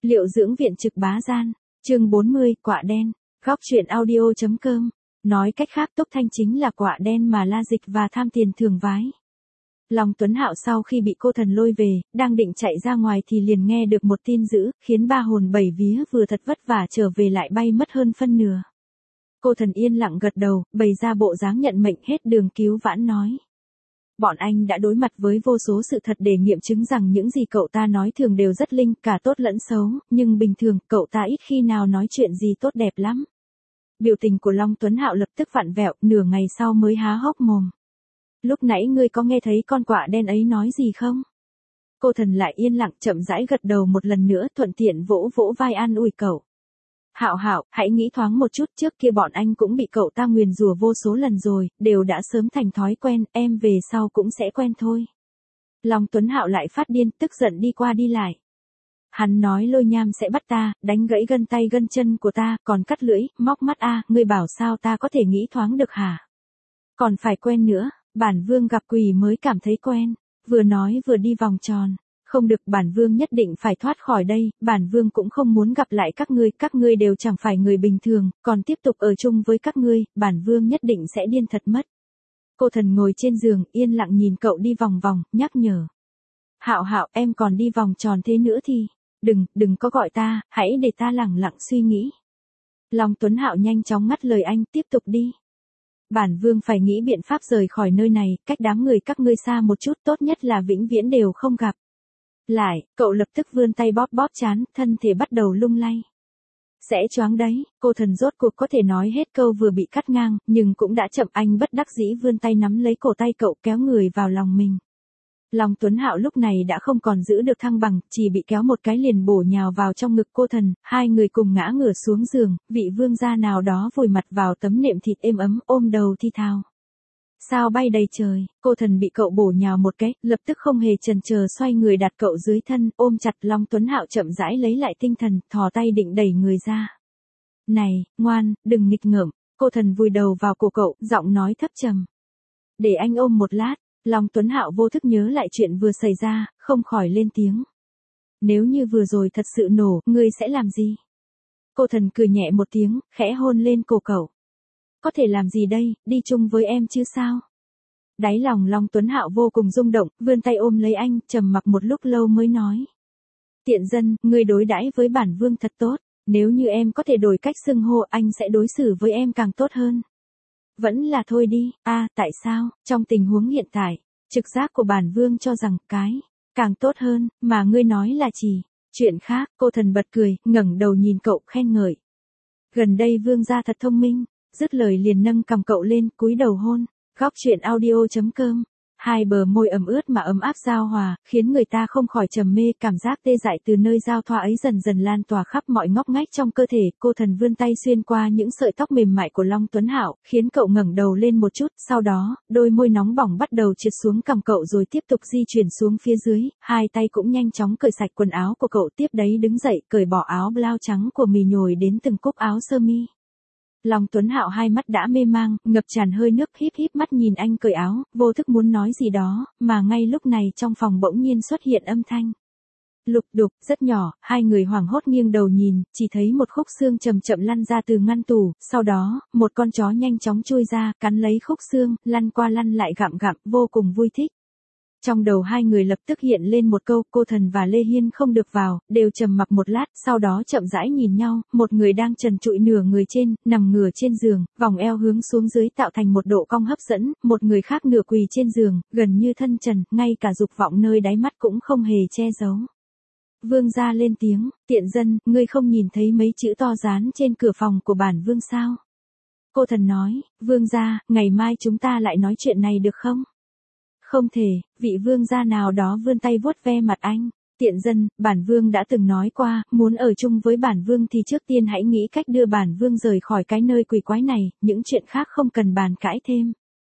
Liệu dưỡng viện trực bá gian, chương 40, quạ đen, góc truyện audio.com. Nói cách khác Túc Thanh chính là quạ đen mà La Dịch và tham tiền thường vái. Long Tuấn Hạo sau khi bị cô thần lôi về, đang định chạy ra ngoài thì liền nghe được một tin dữ, khiến ba hồn bảy vía vừa thật vất vả trở về lại bay mất hơn phân nửa. Cô thần yên lặng gật đầu, bày ra bộ dáng nhận mệnh hết đường cứu vãn nói. Bọn anh đã đối mặt với vô số sự thật để nghiệm chứng rằng những gì cậu ta nói thường đều rất linh, cả tốt lẫn xấu, nhưng bình thường cậu ta ít khi nào nói chuyện gì tốt đẹp lắm. Biểu tình của Long Tuấn Hạo lập tức vặn vẹo, nửa ngày sau mới há hốc mồm. Lúc nãy ngươi có nghe thấy con quạ đen ấy nói gì không? Cô thần lại yên lặng chậm rãi gật đầu một lần nữa, thuận tiện vỗ vỗ vai an ủi cậu. Hạo Hạo, hãy nghĩ thoáng một chút, trước kia bọn anh cũng bị cậu ta nguyền rủa vô số lần rồi, đều đã sớm thành thói quen, em về sau cũng sẽ quen thôi. Long Tuấn Hạo lại phát điên, tức giận đi qua đi lại. Hắn nói Lôi Nham sẽ bắt ta, đánh gãy gân tay gân chân của ta, còn cắt lưỡi, móc mắt ngươi bảo sao ta có thể nghĩ thoáng được hả? Còn phải quen nữa, bản vương gặp quỷ mới cảm thấy quen, vừa nói vừa đi vòng tròn. Không được, bản vương nhất định phải thoát khỏi đây, bản vương cũng không muốn gặp lại các ngươi đều chẳng phải người bình thường, còn tiếp tục ở chung với các ngươi, bản vương nhất định sẽ điên thật mất. Cô thần ngồi trên giường, yên lặng nhìn cậu đi vòng vòng, nhắc nhở. Hạo Hạo, em còn đi vòng tròn thế nữa thì, đừng có gọi ta, hãy để ta lẳng lặng suy nghĩ. Long Tuấn Hạo nhanh chóng ngắt lời anh, tiếp tục đi. Bản vương phải nghĩ biện pháp rời khỏi nơi này, cách đám người các ngươi xa một chút, tốt nhất là vĩnh viễn đều không gặp. Lại, cậu lập tức vươn tay bóp bóp trán, thân thể bắt đầu lung lay. Sẽ choáng đấy, cô thần rốt cuộc có thể nói hết câu vừa bị cắt ngang, nhưng cũng đã chậm, anh bất đắc dĩ vươn tay nắm lấy cổ tay cậu kéo người vào lòng mình. Long Tuấn Hạo lúc này đã không còn giữ được thăng bằng, chỉ bị kéo một cái liền bổ nhào vào trong ngực cô thần, hai người cùng ngã ngửa xuống giường, vị vương gia nào đó vùi mặt vào tấm nệm thịt êm ấm, ôm đầu thi thào. Sao bay đầy trời, cô thần bị cậu bổ nhào một cái, lập tức không hề chần chờ xoay người đặt cậu dưới thân, ôm chặt. Long Tuấn Hạo chậm rãi lấy lại tinh thần, thò tay định đẩy người ra. Này, ngoan, đừng nghịch ngợm, cô thần vùi đầu vào cổ cậu, giọng nói thấp trầm. Để anh ôm một lát. Long Tuấn Hạo vô thức nhớ lại chuyện vừa xảy ra, không khỏi lên tiếng. Nếu như vừa rồi thật sự nổ, ngươi sẽ làm gì? Cô thần cười nhẹ một tiếng, khẽ hôn lên cổ cậu. Có thể làm gì đây, đi chung với em chứ sao? Đáy lòng Long Tuấn Hạo vô cùng rung động, vươn tay ôm lấy anh, trầm mặc một lúc lâu mới nói. Tiện dân, ngươi đối đãi với bản vương thật tốt, nếu như em có thể đổi cách xưng hô, anh sẽ đối xử với em càng tốt hơn. Vẫn là thôi đi, tại sao, trong tình huống hiện tại, trực giác của bản vương cho rằng càng tốt hơn, mà ngươi nói là chỉ, chuyện khác. Cô thần bật cười, ngẩng đầu nhìn cậu khen ngợi. Gần đây vương gia thật thông minh, dứt lời liền nâng cằm cậu lên, cúi đầu hôn. Góc truyện audio.com. Hai bờ môi ẩm ướt mà ấm áp giao hòa, khiến người ta không khỏi trầm mê, cảm giác tê dại từ nơi giao thoa ấy dần dần lan tỏa khắp mọi ngóc ngách trong cơ thể. Cô thần vươn tay xuyên qua những sợi tóc mềm mại của Long Tuấn Hạo, khiến cậu ngẩng đầu lên một chút, sau đó, đôi môi nóng bỏng bắt đầu trượt xuống cằm cậu rồi tiếp tục di chuyển xuống phía dưới, hai tay cũng nhanh chóng cởi sạch quần áo của cậu, tiếp đấy đứng dậy, cởi bỏ áo blau trắng của mì nhồi đến từng cúc áo sơ mi. Long Tuấn Hạo hai mắt đã mê mang, ngập tràn hơi nước, híp híp mắt nhìn anh cởi áo, vô thức muốn nói gì đó, mà ngay lúc này trong phòng bỗng nhiên xuất hiện âm thanh. Lục đục, rất nhỏ, hai người hoảng hốt nghiêng đầu nhìn, chỉ thấy một khúc xương chậm chậm lăn ra từ ngăn tủ, sau đó, một con chó nhanh chóng chui ra, cắn lấy khúc xương, lăn qua lăn lại gặm, vô cùng vui thích. Trong đầu hai người lập tức hiện lên một câu, cô thần và Lê Hiên không được vào, đều trầm mặc một lát, sau đó chậm rãi nhìn nhau, một người đang trần trụi nửa người trên, nằm ngửa trên giường, vòng eo hướng xuống dưới tạo thành một độ cong hấp dẫn, một người khác nửa quỳ trên giường, gần như thân trần, ngay cả dục vọng nơi đáy mắt cũng không hề che giấu. Vương gia lên tiếng, tiện dân, ngươi không nhìn thấy mấy chữ to dán trên cửa phòng của bản vương sao? Cô thần nói, vương gia, ngày mai chúng ta lại nói chuyện này được không? Không thể, vị vương gia nào đó vươn tay vuốt ve mặt anh. Tiện dân, bản vương đã từng nói qua, muốn ở chung với bản vương thì trước tiên hãy nghĩ cách đưa bản vương rời khỏi cái nơi quỷ quái này, những chuyện khác không cần bàn cãi thêm.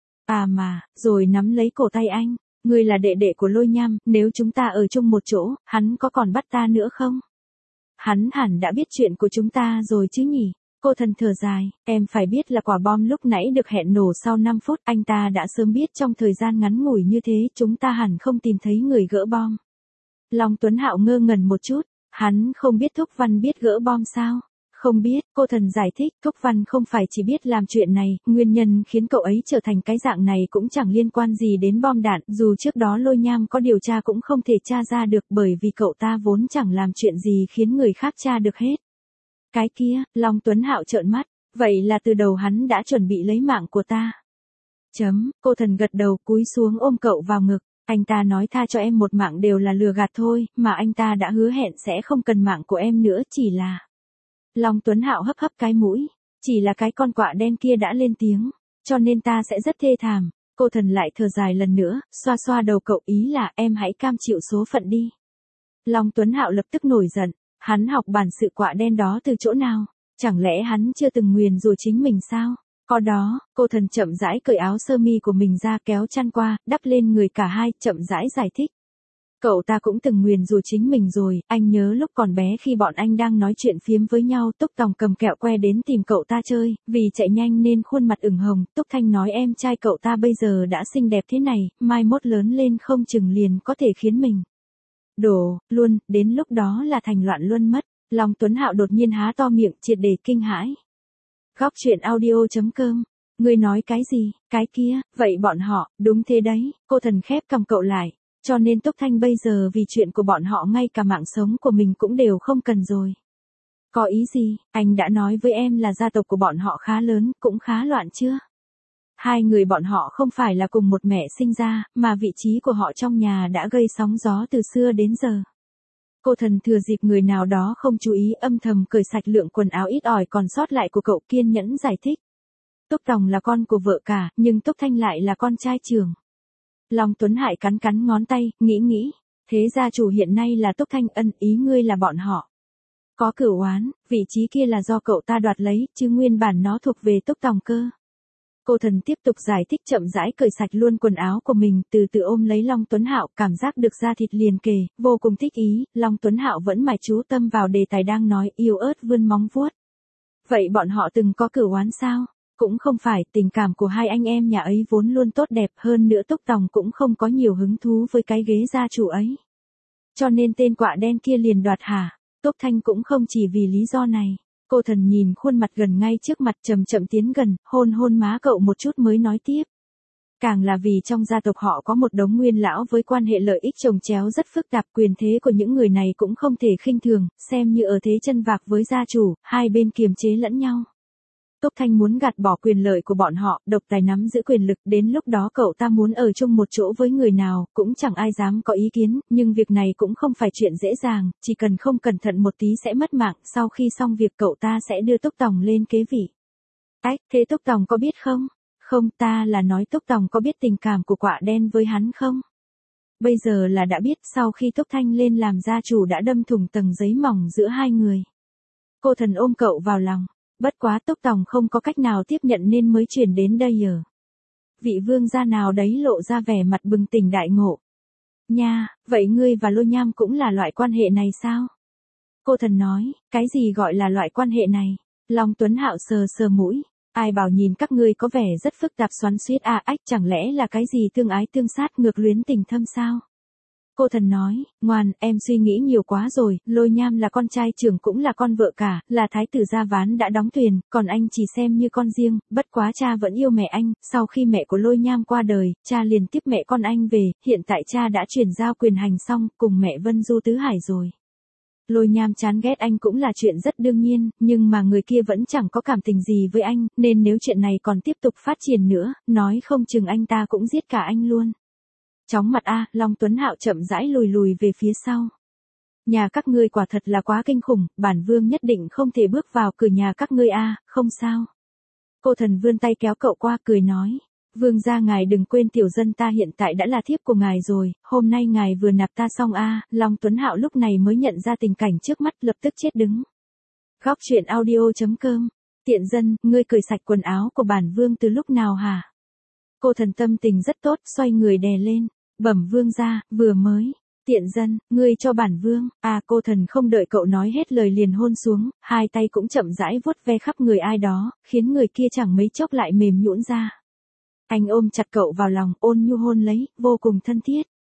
Rồi nắm lấy cổ tay anh, ngươi là đệ đệ của Lôi Nham, nếu chúng ta ở chung một chỗ, hắn có còn bắt ta nữa không? Hắn hẳn đã biết chuyện của chúng ta rồi chứ nhỉ? Cô thần thở dài, em phải biết là quả bom lúc nãy được hẹn nổ sau 5 phút, anh ta đã sớm biết trong thời gian ngắn ngủi như thế chúng ta hẳn không tìm thấy người gỡ bom. Long Tuấn Hạo ngơ ngẩn một chút, Hắn không biết Thúc Văn biết gỡ bom sao? Không biết, cô thần giải thích, Thúc Văn không phải chỉ biết làm chuyện này, nguyên nhân khiến cậu ấy trở thành cái dạng này cũng chẳng liên quan gì đến bom đạn, dù trước đó Lôi Nham có điều tra cũng không thể tra ra được bởi vì cậu ta vốn chẳng làm chuyện gì khiến người khác tra được hết. Cái kia, Long Tuấn Hạo trợn mắt, vậy là từ đầu hắn đã chuẩn bị lấy mạng của ta. Cô thần gật đầu cúi xuống ôm cậu vào ngực. Anh ta nói tha cho em một mạng đều là lừa gạt thôi, mà anh ta đã hứa hẹn sẽ không cần mạng của em nữa, chỉ là... Long Tuấn Hạo hấp hấp cái mũi, chỉ là cái con quạ đen kia đã lên tiếng, cho nên ta sẽ rất thê thảm. Cô thần lại thở dài lần nữa, xoa xoa đầu cậu, ý là em hãy cam chịu số phận đi. Long Tuấn Hạo lập tức nổi giận, hắn học bản sự quạ đen đó từ chỗ nào? Chẳng lẽ hắn chưa từng nguyền rủa chính mình sao? Có đó, cô thần chậm rãi cởi áo sơ mi của mình ra kéo chăn qua, đắp lên người cả hai, chậm rãi giải thích. Cậu ta cũng từng nguyền rủa chính mình rồi, anh nhớ lúc còn bé khi bọn anh đang nói chuyện phiếm với nhau, Túc Tòng cầm kẹo que đến tìm cậu ta chơi, vì chạy nhanh nên khuôn mặt ửng hồng, Túc Thanh nói em trai cậu ta bây giờ đã xinh đẹp thế này, mai mốt lớn lên không chừng liền có thể khiến mình luôn, đến lúc đó là thành loạn luân mất. Long Tuấn Hạo đột nhiên há to miệng triệt để kinh hãi. Góc truyện audio.com. Ngươi nói cái gì, cái kia, vậy bọn họ, đúng thế đấy, cô thần khép cầm cậu lại, cho nên Túc Thanh bây giờ vì chuyện của bọn họ ngay cả mạng sống của mình cũng đều không cần rồi. Có ý gì, anh đã nói với em là gia tộc của bọn họ khá lớn, cũng khá loạn chưa? Hai người bọn họ không phải là cùng một mẹ sinh ra, mà vị trí của họ trong nhà đã gây sóng gió từ xưa đến giờ. Cô thần thừa dịp người nào đó không chú ý âm thầm cởi sạch lượng quần áo ít ỏi còn sót lại của cậu, kiên nhẫn giải thích. Túc Tòng là con của vợ cả, nhưng Túc Thanh lại là con trai trưởng. Long Tuấn Hải cắn cắn ngón tay, nghĩ, thế gia chủ hiện nay là Túc Thanh, ý ngươi là bọn họ. Có cửu oán, vị trí kia là do cậu ta đoạt lấy, chứ nguyên bản nó thuộc về Túc Tòng cơ. Cô thần tiếp tục giải thích chậm rãi cởi sạch luôn quần áo của mình, từ từ ôm lấy Long Tuấn Hạo, cảm giác được da thịt liền kề, vô cùng thích ý, Long Tuấn Hạo vẫn mải chú tâm vào đề tài đang nói, yêu ớt vươn móng vuốt. Vậy bọn họ từng có cửu oán sao? Cũng không phải, tình cảm của hai anh em nhà ấy vốn luôn tốt đẹp, hơn nữa Túc Tòng cũng không có nhiều hứng thú với cái ghế gia chủ ấy. Cho nên tên quạ đen kia liền đoạt hả? Túc Thanh cũng không chỉ vì lý do này. Cô thần nhìn khuôn mặt gần ngay trước mặt, chậm chậm tiến gần, hôn má cậu một chút mới nói tiếp. Càng là vì trong gia tộc họ có một đống nguyên lão với quan hệ lợi ích chồng chéo rất phức tạp, quyền thế của những người này cũng không thể khinh thường, xem như ở thế chân vạc với gia chủ, hai bên kiềm chế lẫn nhau. Túc Thanh muốn gạt bỏ quyền lợi của bọn họ, độc tài nắm giữ quyền lực, đến lúc đó cậu ta muốn ở chung một chỗ với người nào, cũng chẳng ai dám có ý kiến, nhưng việc này cũng không phải chuyện dễ dàng, chỉ cần không cẩn thận một tí sẽ mất mạng, sau khi xong việc cậu ta sẽ đưa Túc Tòng lên kế vị. Thế Túc Tòng có biết không? Không, ta là nói Túc Tòng có biết tình cảm của quạ đen với hắn không? Bây giờ là đã biết, sau khi Túc Thanh lên làm gia chủ đã đâm thủng tầng giấy mỏng giữa hai người. Cô thần ôm cậu vào lòng. Bất quá Túc Tòng không có cách nào tiếp nhận nên mới chuyển đến đây ở. Vị vương gia nào đấy lộ ra vẻ mặt bừng tỉnh đại ngộ. Nha, vậy ngươi và Lôi Nham cũng là loại quan hệ này sao? Cô thần nói, cái gì gọi là loại quan hệ này? Long Tuấn Hạo sờ mũi. Ai bảo nhìn các ngươi có vẻ rất phức tạp xoắn xuýt chẳng lẽ là cái gì tương ái tương sát ngược luyến tình thâm sao? Cô thần nói, ngoan, em suy nghĩ nhiều quá rồi, Lôi Nham là con trai trưởng cũng là con vợ cả, là thái tử gia ván đã đóng thuyền, còn anh chỉ xem như con riêng, bất quá cha vẫn yêu mẹ anh, sau khi mẹ của Lôi Nham qua đời, cha liền tiếp mẹ con anh về, hiện tại cha đã chuyển giao quyền hành xong, cùng mẹ Vân Du tứ hải rồi. Lôi Nham chán ghét anh cũng là chuyện rất đương nhiên, nhưng mà người kia vẫn chẳng có cảm tình gì với anh, nên nếu chuyện này còn tiếp tục phát triển nữa, nói không chừng anh ta cũng giết cả anh luôn. Chóng mặt Long Tuấn Hạo chậm rãi lùi về phía sau. Nhà các ngươi quả thật là quá kinh khủng, bản vương nhất định không thể bước vào cửa nhà các ngươi không sao. Cô thần vươn tay kéo cậu qua cười nói. Vương gia ngài đừng quên tiểu dân ta hiện tại đã là thiếp của ngài rồi, hôm nay ngài vừa nạp ta xong Long Tuấn Hạo lúc này mới nhận ra tình cảnh trước mắt lập tức chết đứng. Góc truyện audio.com. Tiện dân, ngươi cởi sạch quần áo của bản vương từ lúc nào hả? Cô thần tâm tình rất tốt, xoay người đè lên. Bẩm vương gia, vừa mới. Tiện dân, ngươi cho bản vương. Cô thần không đợi cậu nói hết lời liền hôn xuống, hai tay cũng chậm rãi vuốt ve khắp người ai đó, khiến người kia chẳng mấy chốc lại mềm nhũn ra. Anh ôm chặt cậu vào lòng, ôn nhu hôn lấy, vô cùng thân thiết.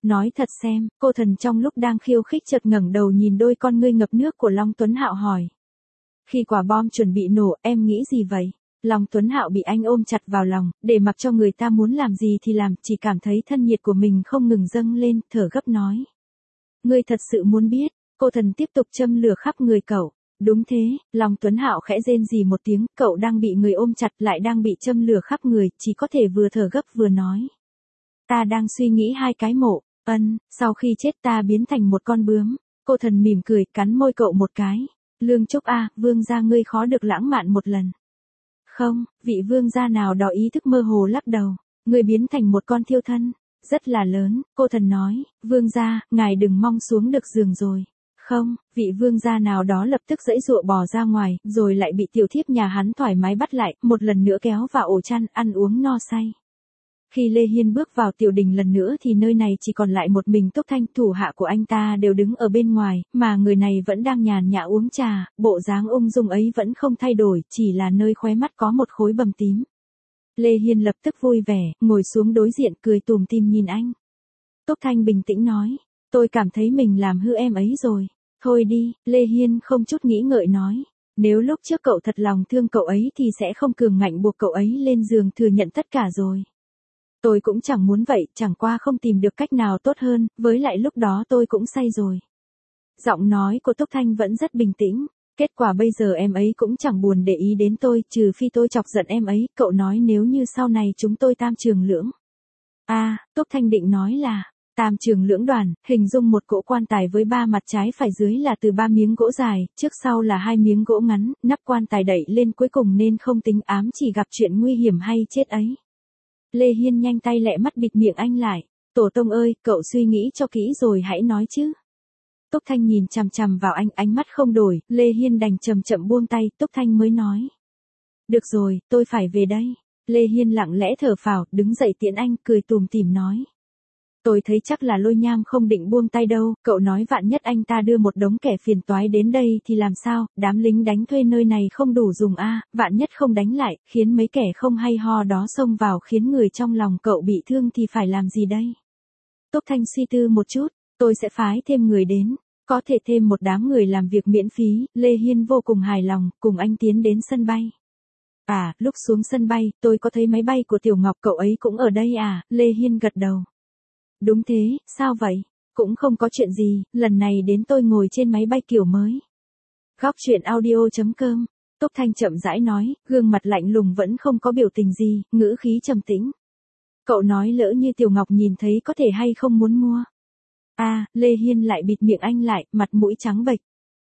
Nói thật xem, cô thần trong lúc đang khiêu khích chợt ngẩng đầu nhìn đôi con ngươi ngập nước của Long Tuấn Hạo hỏi. Khi quả bom chuẩn bị nổ, em nghĩ gì vậy? Long Tuấn Hạo bị anh ôm chặt vào lòng, để mặc cho người ta muốn làm gì thì làm, chỉ cảm thấy thân nhiệt của mình không ngừng dâng lên, thở gấp nói. Ngươi thật sự muốn biết, cô thần tiếp tục châm lửa khắp người cậu. Đúng thế, Long Tuấn Hạo khẽ rên rỉ một tiếng, cậu đang bị người ôm chặt lại đang bị châm lửa khắp người, chỉ có thể vừa thở gấp vừa nói. Ta đang suy nghĩ hai cái mộ, sau khi chết ta biến thành một con bướm. Cô thần mỉm cười, cắn môi cậu một cái. Lương Trúc a, vương gia ngươi khó được lãng mạn một lần. Không, vị vương gia nào đó ý thức mơ hồ lắc đầu. Ngươi biến thành một con thiêu thân. Rất là lớn, cô thần nói, vương gia, ngài đừng mong xuống được giường rồi. Không, vị vương gia nào đó lập tức giãy giụa bò ra ngoài, rồi lại bị tiểu thiếp nhà hắn thoải mái bắt lại, một lần nữa kéo vào ổ chăn, ăn uống no say. Khi Lê Hiên bước vào tiểu đình lần nữa thì nơi này chỉ còn lại một mình Túc Thanh, thủ hạ của anh ta đều đứng ở bên ngoài, mà người này vẫn đang nhàn nhã uống trà, bộ dáng ung dung ấy vẫn không thay đổi, chỉ là nơi khóe mắt có một khối bầm tím. Lê Hiên lập tức vui vẻ, ngồi xuống đối diện cười tủm tỉm nhìn anh. Túc Thanh bình tĩnh nói, tôi cảm thấy mình làm hư em ấy rồi. Thôi đi, Lê Hiên không chút nghĩ ngợi nói. Nếu lúc trước cậu thật lòng thương cậu ấy thì sẽ không cường ngạnh buộc cậu ấy lên giường thừa nhận tất cả rồi. Tôi cũng chẳng muốn vậy, chẳng qua không tìm được cách nào tốt hơn, với lại lúc đó tôi cũng say rồi. Giọng nói của Túc Thanh vẫn rất bình tĩnh. Kết quả bây giờ em ấy cũng chẳng buồn để ý đến tôi, trừ phi tôi chọc giận em ấy, cậu nói nếu như sau này chúng tôi tam trường lưỡng. Túc Thanh định nói là, tam trường lưỡng đoàn, hình dung một cỗ quan tài với ba mặt trái phải dưới là từ 3 miếng gỗ dài, trước sau là 2 miếng gỗ ngắn, nắp quan tài đẩy lên cuối cùng nên không tính ám chỉ gặp chuyện nguy hiểm hay chết ấy. Lê Hiên nhanh tay lẹ mắt bịt miệng anh lại. Tổ tông ơi, cậu suy nghĩ cho kỹ rồi hãy nói chứ. Túc Thanh nhìn chằm chằm vào anh, ánh mắt không đổi, Lê Hiên đành chậm chậm buông tay, Túc Thanh mới nói. Được rồi, tôi phải về đây. Lê Hiên lặng lẽ thở phào, đứng dậy tiễn anh, cười tủm tỉm nói. Tôi thấy chắc là Lôi Nham không định buông tay đâu, cậu nói vạn nhất anh ta đưa một đống kẻ phiền toái đến đây thì làm sao, đám lính đánh thuê nơi này không đủ dùng vạn nhất không đánh lại, khiến mấy kẻ không hay ho đó xông vào khiến người trong lòng cậu bị thương thì phải làm gì đây? Túc Thanh suy tư một chút, tôi sẽ phái thêm người đến, có thể thêm một đám người làm việc miễn phí, Lê Hiên vô cùng hài lòng, cùng anh tiến đến sân bay. Lúc xuống sân bay, tôi có thấy máy bay của Tiểu Ngọc cậu ấy cũng ở đây Lê Hiên gật đầu. Đúng thế, sao vậy? Cũng không có chuyện gì, lần này đến tôi ngồi trên máy bay kiểu mới. Góc truyện audio.com, Túc Thanh chậm rãi nói, gương mặt lạnh lùng vẫn không có biểu tình gì, ngữ khí trầm tĩnh. Cậu nói lỡ như Tiểu Ngọc nhìn thấy có thể hay không muốn mua. Lê Hiên lại bịt miệng anh lại, mặt mũi trắng bệch.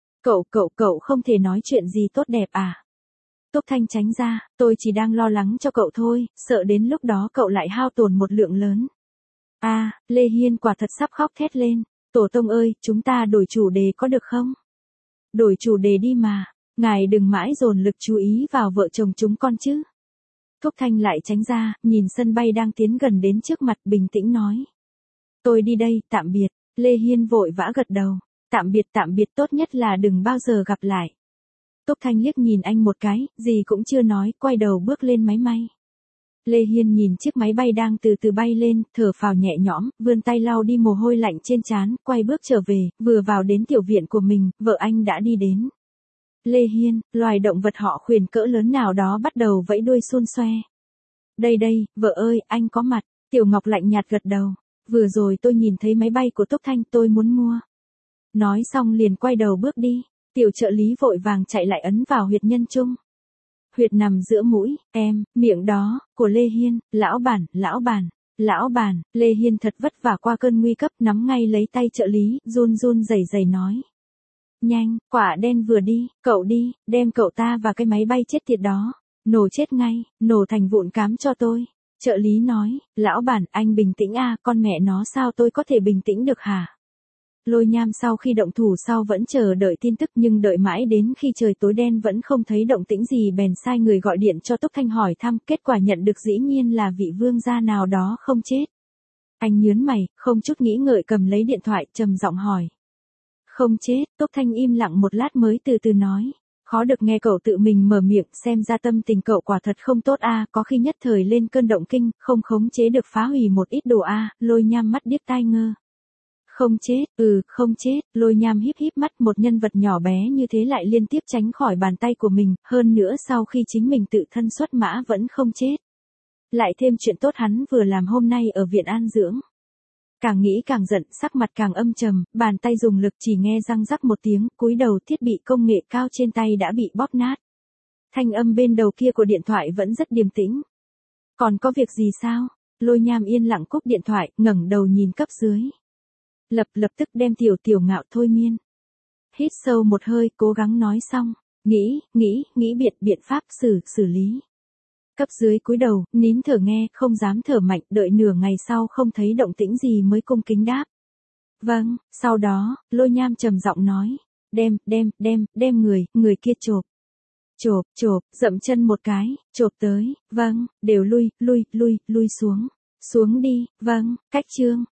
Cậu không thể nói chuyện gì tốt đẹp Túc Thanh tránh ra, tôi chỉ đang lo lắng cho cậu thôi, sợ đến lúc đó cậu lại hao tổn một lượng lớn. Lê Hiên quả thật sắp khóc thét lên. Tổ tông ơi, chúng ta đổi chủ đề có được không? Đổi chủ đề đi mà, ngài đừng mãi dồn lực chú ý vào vợ chồng chúng con chứ. Túc Thanh lại tránh ra, nhìn sân bay đang tiến gần đến trước mặt bình tĩnh nói. Tôi đi đây, tạm biệt. Lê Hiên vội vã gật đầu. Tạm biệt tốt nhất là đừng bao giờ gặp lại. Túc Thanh liếc nhìn anh một cái, gì cũng chưa nói, quay đầu bước lên máy bay. Lê Hiên nhìn chiếc máy bay đang từ từ bay lên, thở phào nhẹ nhõm, vươn tay lau đi mồ hôi lạnh trên trán, quay bước trở về, vừa vào đến tiểu viện của mình, vợ anh đã đi đến. Lê Hiên, loài động vật họ khuyển cỡ lớn nào đó bắt đầu vẫy đuôi xun xoe. Đây, vợ ơi, anh có mặt. Tiểu Ngọc lạnh nhạt gật đầu. Vừa rồi tôi nhìn thấy máy bay của Túc Thanh, tôi muốn mua. Nói xong liền quay đầu bước đi. Tiểu trợ lý vội vàng chạy lại ấn vào huyệt nhân trung. Huyệt nằm giữa mũi, miệng đó, của Lê Hiên, lão bản, Lê Hiên thật vất vả qua cơn nguy cấp, nắm ngay lấy tay trợ lý, run rẩy nói. Nhanh, quả đen vừa đi, cậu đi, đem cậu ta và cái máy bay chết tiệt đó, nổ chết ngay, nổ thành vụn cám cho tôi. Trợ lý nói, lão bản, anh bình tĩnh con mẹ nó sao tôi có thể bình tĩnh được hả? Lôi Nham sau khi động thủ sau vẫn chờ đợi tin tức nhưng đợi mãi đến khi trời tối đen vẫn không thấy động tĩnh gì bèn sai người gọi điện cho Túc Thanh hỏi thăm, kết quả nhận được dĩ nhiên là vị vương gia nào đó không chết. Anh nhớn mày, không chút nghĩ ngợi cầm lấy điện thoại trầm giọng hỏi. Không chết, Túc Thanh im lặng một lát mới từ từ nói. Khó được nghe cậu tự mình mở miệng, xem ra tâm tình cậu quả thật không tốt có khi nhất thời lên cơn động kinh, không khống chế được phá hủy một ít đồ Lôi Nham mắt điếc tai ngơ. Không chết, không chết, Lôi Nham híp híp mắt, một nhân vật nhỏ bé như thế lại liên tiếp tránh khỏi bàn tay của mình, hơn nữa sau khi chính mình tự thân xuất mã vẫn không chết. Lại thêm chuyện tốt hắn vừa làm hôm nay ở viện an dưỡng. Càng nghĩ càng giận, sắc mặt càng âm trầm, bàn tay dùng lực chỉ nghe răng rắc một tiếng, cúi đầu thiết bị công nghệ cao trên tay đã bị bóp nát. Thanh âm bên đầu kia của điện thoại vẫn rất điềm tĩnh. Còn có việc gì sao? Lôi Nham yên lặng cúp điện thoại, ngẩng đầu nhìn cấp dưới. Lập tức đem Tiểu Ngạo thôi miên. Hít sâu một hơi, cố gắng nói xong. Nghĩ biện pháp xử lý. Cấp dưới cúi đầu, nín thở nghe, không dám thở mạnh, đợi nửa ngày sau không thấy động tĩnh gì mới cung kính đáp. Vâng, sau đó, Lôi Nham trầm giọng nói. Đem người kia chộp. Chộp, dậm chân một cái, chộp tới, vâng, đều lui xuống. Xuống đi, vâng, cách chương.